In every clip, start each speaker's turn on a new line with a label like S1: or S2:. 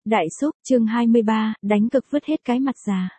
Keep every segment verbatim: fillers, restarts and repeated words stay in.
S1: Đại Xúc, chương hai mươi ba, đánh cực vứt hết cái mặt già.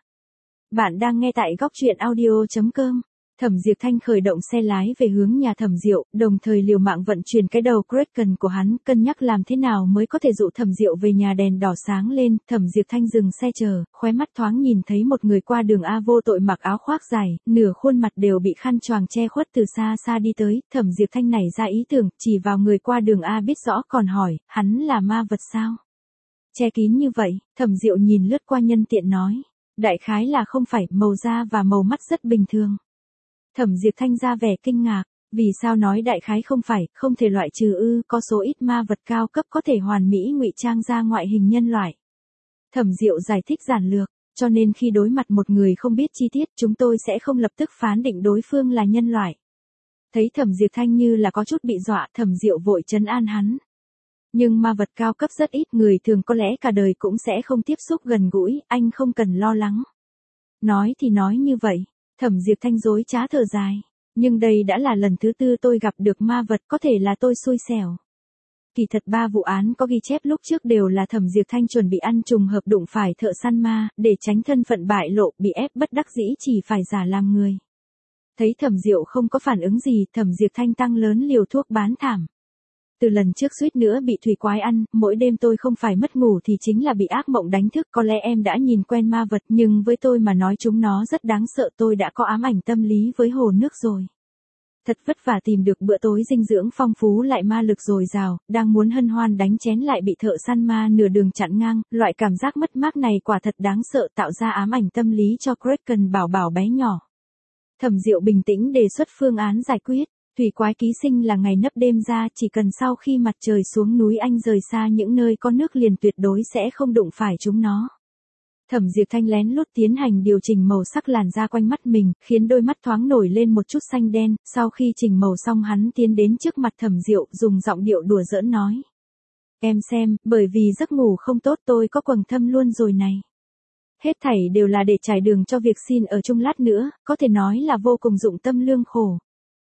S1: Bạn đang nghe tại góc truyện audio chấm com. Thẩm Diệp Thanh khởi động xe lái về hướng nhà Thẩm Diệu, đồng thời liều mạng vận chuyển cái đầu Kraken của hắn, cân nhắc làm thế nào mới có thể dụ Thẩm Diệu về nhà. Đèn đỏ sáng lên, Thẩm Diệp Thanh dừng xe chờ, khóe mắt thoáng nhìn thấy một người qua đường A vô tội mặc áo khoác dài, nửa khuôn mặt đều bị khăn choàng che khuất từ xa xa đi tới. Thẩm Diệp Thanh nảy ra ý tưởng, chỉ vào người qua đường A biết rõ còn hỏi, hắn là ma vật sao? Che kín như vậy, Thẩm Diệu nhìn lướt qua nhân tiện nói, đại khái là không phải, màu da và màu mắt rất bình thường. Thẩm Diệp Thanh ra vẻ kinh ngạc, vì sao nói đại khái không phải, không thể loại trừ ư, có số ít ma vật cao cấp có thể hoàn mỹ ngụy trang ra ngoại hình nhân loại. Thẩm Diệu giải thích giản lược, cho nên khi đối mặt một người không biết chi tiết, chúng tôi sẽ không lập tức phán định đối phương là nhân loại. Thấy Thẩm Diệp Thanh như là có chút bị dọa, Thẩm Diệu vội trấn an hắn. Nhưng ma vật cao cấp rất ít, người thường có lẽ cả đời cũng sẽ không tiếp xúc gần gũi, anh không cần lo lắng. Nói thì nói như vậy, Thẩm Diệp Thanh dối trá thở dài. Nhưng đây đã là lần thứ tư tôi gặp được ma vật, có thể là tôi xui xẻo. Kỳ thật ba vụ án có ghi chép lúc trước đều là Thẩm Diệp Thanh chuẩn bị ăn trùng hợp đụng phải thợ săn ma, để tránh thân phận bại lộ, bị ép bất đắc dĩ chỉ phải giả làm người. Thấy Thẩm Diệu không có phản ứng gì, Thẩm Diệp Thanh tăng lớn liều thuốc bán thảm. Từ lần trước suýt nữa bị thủy quái ăn, mỗi đêm tôi không phải mất ngủ thì chính là bị ác mộng đánh thức. Có lẽ em đã nhìn quen ma vật, nhưng với tôi mà nói chúng nó rất đáng sợ, tôi đã có ám ảnh tâm lý với hồ nước rồi. Thật vất vả tìm được bữa tối dinh dưỡng phong phú lại ma lực dồi dào, đang muốn hân hoan đánh chén lại bị thợ săn ma nửa đường chặn ngang, loại cảm giác mất mát này quả thật đáng sợ, tạo ra ám ảnh tâm lý cho Kraken bảo bảo bé nhỏ. Thẩm Diệu bình tĩnh đề xuất phương án giải quyết. Thủy quái ký sinh là ngày nấp đêm ra, chỉ cần sau khi mặt trời xuống núi anh rời xa những nơi có nước liền tuyệt đối sẽ không đụng phải chúng nó. Thẩm Diệp Thanh lén lút tiến hành điều chỉnh màu sắc làn da quanh mắt mình, khiến đôi mắt thoáng nổi lên một chút xanh đen. Sau khi chỉnh màu xong hắn tiến đến trước mặt Thẩm Diệu, dùng giọng điệu đùa giỡn nói. Em xem, bởi vì giấc ngủ không tốt tôi có quầng thâm luôn rồi này. Hết thảy đều là để trải đường cho việc xin ở chung lát nữa, có thể nói là vô cùng dụng tâm lương khổ.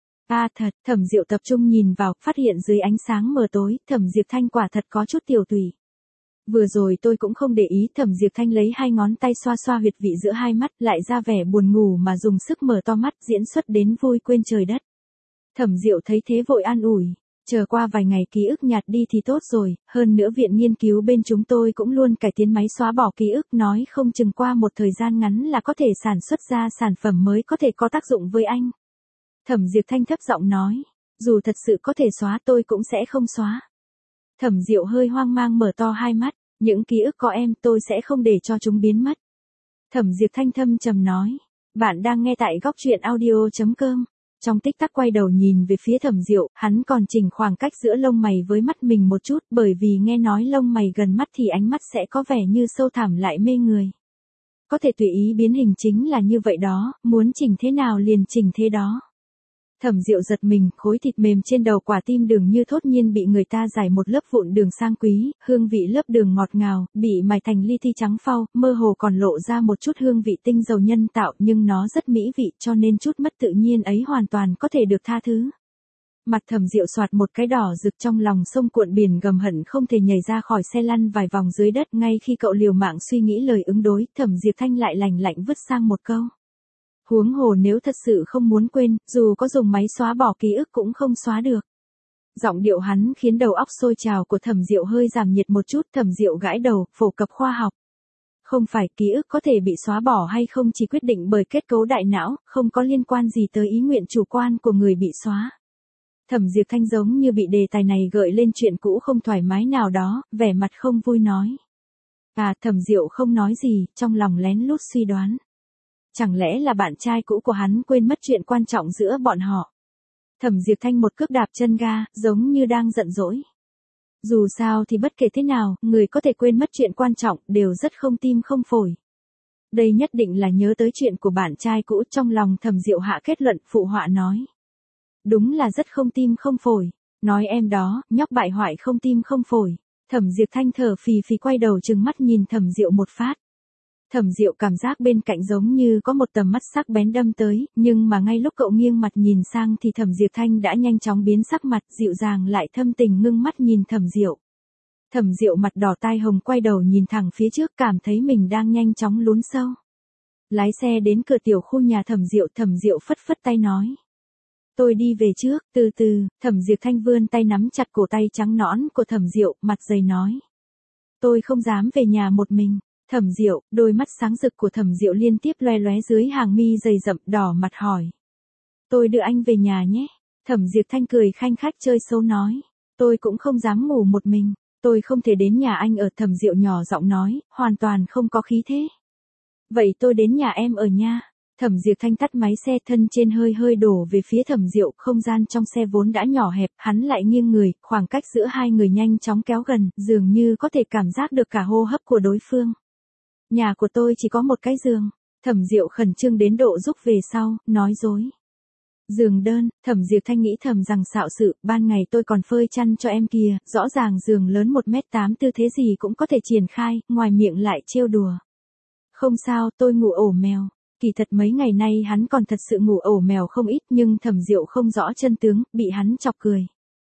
S1: À thật, Thẩm Diệu tập trung nhìn vào, phát hiện dưới ánh sáng mờ tối, Thẩm Diệp Thanh quả thật có chút tiểu tùy. Vừa rồi tôi cũng không để ý, Thẩm Diệp Thanh lấy hai ngón tay xoa xoa huyệt vị giữa hai mắt, lại ra vẻ buồn ngủ mà dùng sức mở to mắt, diễn xuất đến vui quên trời đất. Thẩm Diệu thấy thế vội an ủi, chờ qua vài ngày ký ức nhạt đi thì tốt rồi, hơn nữa viện nghiên cứu bên chúng tôi cũng luôn cải tiến máy xóa bỏ ký ức, nói không chừng qua một thời gian ngắn là có thể sản xuất ra sản phẩm mới có thể có tác dụng với anh. Thẩm Diệp Thanh thấp giọng nói, dù thật sự có thể xóa tôi cũng sẽ không xóa. Thẩm Diệu hơi hoang mang mở to hai mắt, những ký ức có em tôi sẽ không để cho chúng biến mất. Thẩm Diệp Thanh thâm trầm nói, bạn đang nghe tại góc truyện audio chấm com. Trong tích tắc quay đầu nhìn về phía Thẩm Diệu, hắn còn chỉnh khoảng cách giữa lông mày với mắt mình một chút, bởi vì nghe nói lông mày gần mắt thì ánh mắt sẽ có vẻ như sâu thẳm lại mê người. Có thể tùy ý biến hình chính là như vậy đó, muốn chỉnh thế nào liền chỉnh thế đó. Thẩm Diệu giật mình, khối thịt mềm trên đầu quả tim đường như thốt nhiên bị người ta rải một lớp vụn đường sang quý, hương vị lớp đường ngọt ngào, bị mài thành li ti trắng phau, mơ hồ còn lộ ra một chút hương vị tinh dầu nhân tạo, nhưng nó rất mỹ vị, cho nên chút mất tự nhiên ấy hoàn toàn có thể được tha thứ. Mặt Thẩm Diệu xoạt một cái đỏ rực, trong lòng sông cuộn biển gầm hận không thể nhảy ra khỏi xe lăn vài vòng dưới đất. Ngay khi cậu liều mạng suy nghĩ lời ứng đối, Thẩm Diệp Thanh lại lành lạnh vứt sang một câu. Huống hồ nếu thật sự không muốn quên, dù có dùng máy xóa bỏ ký ức cũng không xóa được. Giọng điệu hắn khiến đầu óc sôi trào của Thẩm Diệu hơi giảm nhiệt một chút. Thẩm Diệu gãi đầu, phổ cập khoa học. Không phải, ký ức có thể bị xóa bỏ hay không chỉ quyết định bởi kết cấu đại não, không có liên quan gì tới ý nguyện chủ quan của người bị xóa. Thẩm Diệp Thanh giống như bị đề tài này gợi lên chuyện cũ không thoải mái nào đó, vẻ mặt không vui nói. À, Thẩm Diệu không nói gì, trong lòng lén lút suy đoán. Chẳng lẽ là bạn trai cũ của hắn quên mất chuyện quan trọng giữa bọn họ? Thẩm Diệp Thanh một cước đạp chân ga, giống như đang giận dỗi. Dù sao thì bất kể thế nào, người có thể quên mất chuyện quan trọng đều rất không tim không phổi. Đây nhất định là nhớ tới chuyện của bạn trai cũ. Trong lòng Thẩm Diệu hạ kết luận, phụ họa nói. Đúng là rất không tim không phổi. Nói em đó, nhóc bại hoại không tim không phổi. Thẩm Diệp Thanh thở phì phì quay đầu trừng mắt nhìn Thẩm Diệu một phát. Thẩm Diệu cảm giác bên cạnh giống như có một tầm mắt sắc bén đâm tới, nhưng mà ngay lúc cậu nghiêng mặt nhìn sang thì Thẩm Diệp Thanh đã nhanh chóng biến sắc mặt, dịu dàng lại thâm tình ngưng mắt nhìn Thẩm Diệu. Thẩm Diệu mặt đỏ tai hồng quay đầu nhìn thẳng phía trước, cảm thấy mình đang nhanh chóng lún sâu. Lái xe đến cửa tiểu khu nhà Thẩm Diệu, Thẩm Diệu phất phất tay nói. Tôi đi về trước, từ từ, Thẩm Diệp Thanh vươn tay nắm chặt cổ tay trắng nõn của Thẩm Diệu, mặt dày nói. Tôi không dám về nhà một mình. Thẩm Diệu, đôi mắt sáng rực của Thẩm Diệu liên tiếp loe lóe dưới hàng mi dày rậm, đỏ mặt hỏi. Tôi đưa anh về nhà nhé. Thẩm Diệp Thanh cười khanh khách chơi xấu nói. Tôi cũng không dám ngủ một mình. Tôi không thể đến nhà anh ở. Thẩm Diệu nhỏ giọng nói, hoàn toàn không có khí thế. Vậy tôi đến nhà em ở nha. Thẩm Diệp Thanh tắt máy xe, thân trên hơi hơi đổ về phía Thẩm Diệu, không gian trong xe vốn đã nhỏ hẹp, hắn lại nghiêng người, khoảng cách giữa hai người nhanh chóng kéo gần, dường như có thể cảm giác được cả hô hấp của đối phương. Nhà của tôi chỉ có một cái giường. Thẩm Diệu khẩn trương đến độ rúc về sau, nói dối. Giường đơn. Thẩm Diệp Thanh nghĩ thầm rằng xạo sự, ban ngày tôi còn phơi chăn cho em kìa, rõ ràng giường lớn một mét tám tư thế gì cũng có thể triển khai, ngoài miệng lại trêu đùa. Không sao, tôi ngủ ổ mèo. Kỳ thật mấy ngày nay hắn còn thật sự ngủ ổ mèo không ít, nhưng Thẩm Diệu không rõ chân tướng, bị hắn chọc cười.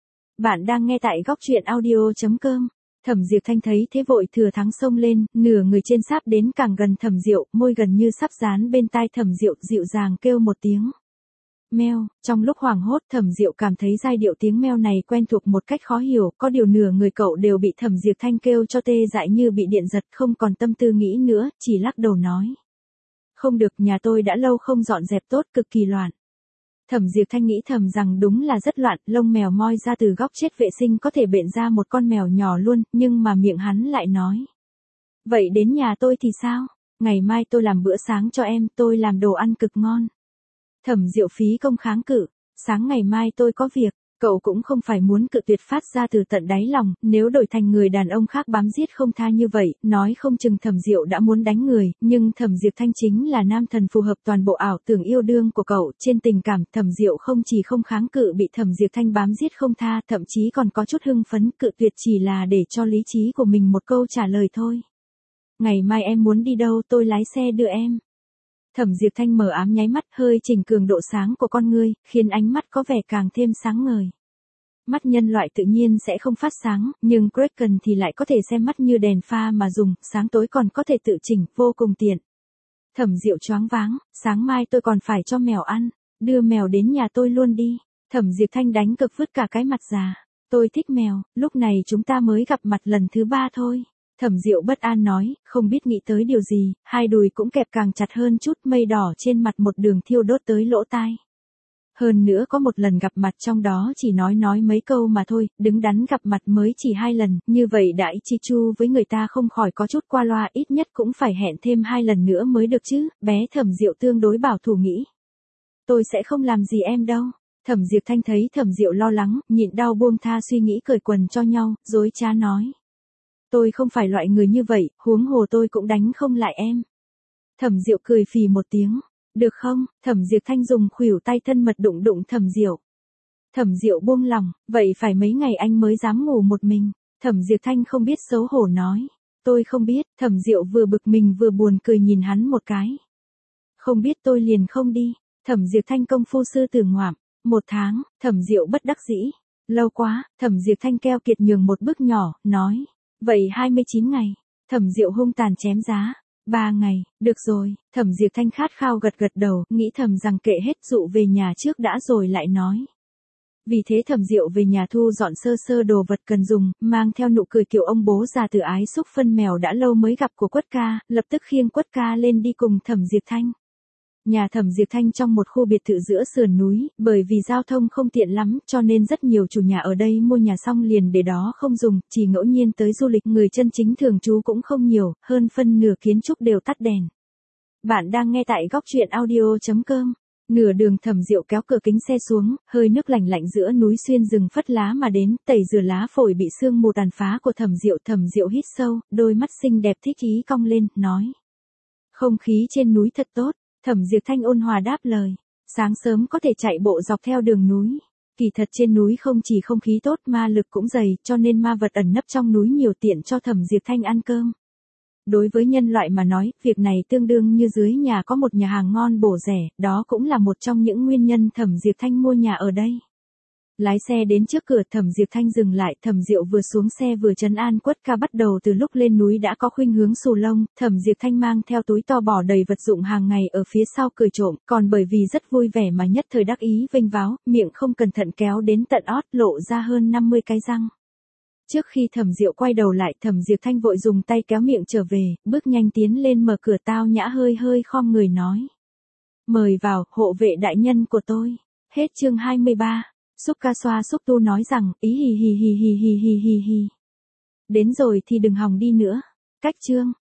S1: Bạn đang nghe tại góc truyện audio chấm com. Thẩm Diệp Thanh thấy thế vội thừa thắng xông lên, nửa người trên sáp đến càng gần Thẩm Diệu, môi gần như sắp dán bên tai Thẩm Diệu, dịu dàng kêu một tiếng. Meo. Trong lúc hoảng hốt, Thẩm Diệu cảm thấy giai điệu tiếng meo này quen thuộc một cách khó hiểu, có điều nửa người cậu đều bị Thẩm Diệp Thanh kêu cho tê dại như bị điện giật, không còn tâm tư nghĩ nữa, chỉ lắc đầu nói. Không được, nhà tôi đã lâu không dọn dẹp tốt, cực kỳ loạn. Thẩm Diệp Thanh nghĩ thầm rằng đúng là rất loạn, lông mèo moi ra từ góc chết vệ sinh có thể bện ra một con mèo nhỏ luôn, nhưng mà miệng hắn lại nói. Vậy đến nhà tôi thì sao? Ngày mai tôi làm bữa sáng cho em, tôi làm đồ ăn cực ngon. Thẩm Diệu phí công kháng cự. Sáng ngày mai tôi có việc. Cậu cũng không phải muốn cự tuyệt phát ra từ tận đáy lòng, nếu đổi thành người đàn ông khác bám giết không tha như vậy, nói không chừng Thẩm Diệu đã muốn đánh người, nhưng Thẩm Diệp Thanh chính là nam thần phù hợp toàn bộ ảo tưởng yêu đương của cậu, trên tình cảm, Thẩm Diệu không chỉ không kháng cự bị Thẩm Diệp Thanh bám giết không tha, thậm chí còn có chút hưng phấn, cự tuyệt chỉ là để cho lý trí của mình một câu trả lời thôi. Ngày mai em muốn đi đâu, tôi lái xe đưa em. Thẩm Diệp Thanh mờ ám nháy mắt, hơi chỉnh cường độ sáng của con ngươi, khiến ánh mắt có vẻ càng thêm sáng ngời. Mắt nhân loại tự nhiên sẽ không phát sáng, nhưng Kraken thì lại có thể xem mắt như đèn pha mà dùng, sáng tối còn có thể tự chỉnh, vô cùng tiện. Thẩm Diệu choáng váng, sáng mai tôi còn phải cho mèo ăn, đưa mèo đến nhà tôi luôn đi. Thẩm Diệp Thanh đánh cực vứt cả cái mặt già. Tôi thích mèo, lúc này chúng ta mới gặp mặt lần thứ ba thôi. Thẩm Diệu bất an nói, không biết nghĩ tới điều gì, hai đùi cũng kẹp càng chặt hơn chút, mây đỏ trên mặt một đường thiêu đốt tới lỗ tai. Hơn nữa có một lần gặp mặt trong đó chỉ nói nói mấy câu mà thôi, đứng đắn gặp mặt mới chỉ hai lần, như vậy đại chi chu với người ta không khỏi có chút qua loa, ít nhất cũng phải hẹn thêm hai lần nữa mới được chứ, bé Thẩm Diệu tương đối bảo thủ nghĩ. Tôi sẽ không làm gì em đâu. Thẩm Diệp Thanh thấy Thẩm Diệu lo lắng, nhịn đau buông tha suy nghĩ cởi quần cho nhau, dối trá nói. Tôi không phải loại người như vậy, huống hồ tôi cũng đánh không lại em. Thẩm Diệu cười phì một tiếng. Được không? Thẩm Diệp Thanh dùng khuỷu tay thân mật đụng đụng Thẩm Diệu. Thẩm Diệu buông lòng, vậy phải mấy ngày anh mới dám ngủ một mình. Thẩm Diệp Thanh không biết xấu hổ nói. Tôi không biết, Thẩm Diệu vừa bực mình vừa buồn cười nhìn hắn một cái. Không biết tôi liền không đi. Thẩm Diệp Thanh công phu sư tử ngoạm. Một tháng, Thẩm Diệu bất đắc dĩ. Lâu quá, Thẩm Diệp Thanh keo kiệt nhường một bước nhỏ, nói. Vậy hai mươi chín ngày. Thẩm Diệu hung tàn chém giá. Ba ngày, được rồi. Thẩm Diệp Thanh khát khao gật gật đầu, nghĩ thầm rằng kệ hết, dụ về nhà trước đã rồi lại nói. Vì thế Thẩm Diệu về nhà thu dọn sơ sơ đồ vật cần dùng, mang theo nụ cười kiểu ông bố già từ ái xúc phân mèo đã lâu mới gặp của Quất Ca, lập tức khiêng Quất Ca lên đi cùng Thẩm Diệp Thanh. Nhà Thẩm Diệp Thanh trong một khu biệt thự giữa sườn núi, bởi vì giao thông không tiện lắm, cho nên rất nhiều chủ nhà ở đây mua nhà xong liền để đó không dùng, chỉ ngẫu nhiên tới du lịch, người chân chính thường trú cũng không nhiều, hơn phân nửa kiến trúc đều tắt đèn. Bạn đang nghe tại góc truyện audio chấm com. Nửa đường Thẩm Diệu kéo cửa kính xe xuống, hơi nước lạnh lạnh giữa núi xuyên rừng phất lá mà đến, tẩy rửa lá phổi bị sương mù tàn phá của Thẩm Diệu. Thẩm Diệu hít sâu, đôi mắt xinh đẹp thích ý cong lên, nói. Không khí trên núi thật tốt. Thẩm Diệp Thanh ôn hòa đáp lời. Sáng sớm có thể chạy bộ dọc theo đường núi. Kỳ thật trên núi không chỉ không khí tốt, ma lực cũng dày, cho nên ma vật ẩn nấp trong núi nhiều tiện cho Thẩm Diệp Thanh ăn cơm. Đối với nhân loại mà nói, việc này tương đương như dưới nhà có một nhà hàng ngon bổ rẻ, đó cũng là một trong những nguyên nhân Thẩm Diệp Thanh mua nhà ở đây. Lái xe đến trước cửa Thẩm Diệp Thanh dừng lại, Thẩm Diệu vừa xuống xe vừa trấn an Quất ca bắt đầu từ lúc lên núi đã có khuynh hướng xù lông, Thẩm Diệp Thanh mang theo túi to bỏ đầy vật dụng hàng ngày ở phía sau cười trộm, còn bởi vì rất vui vẻ mà nhất thời đắc ý vênh váo, miệng không cẩn thận kéo đến tận ót lộ ra hơn năm mươi cái răng. Trước khi Thẩm Diệu quay đầu lại Thẩm Diệp Thanh vội dùng tay kéo miệng trở về, bước nhanh tiến lên mở cửa tao nhã hơi hơi khom người nói. Mời vào, hộ vệ đại nhân của tôi. Hết chương hai mươi ba. Xúc ca xoa xúc tu nói rằng, ý hì hì hì hì hì hì hì hì. Đến rồi thì đừng hòng đi nữa. Cách chương.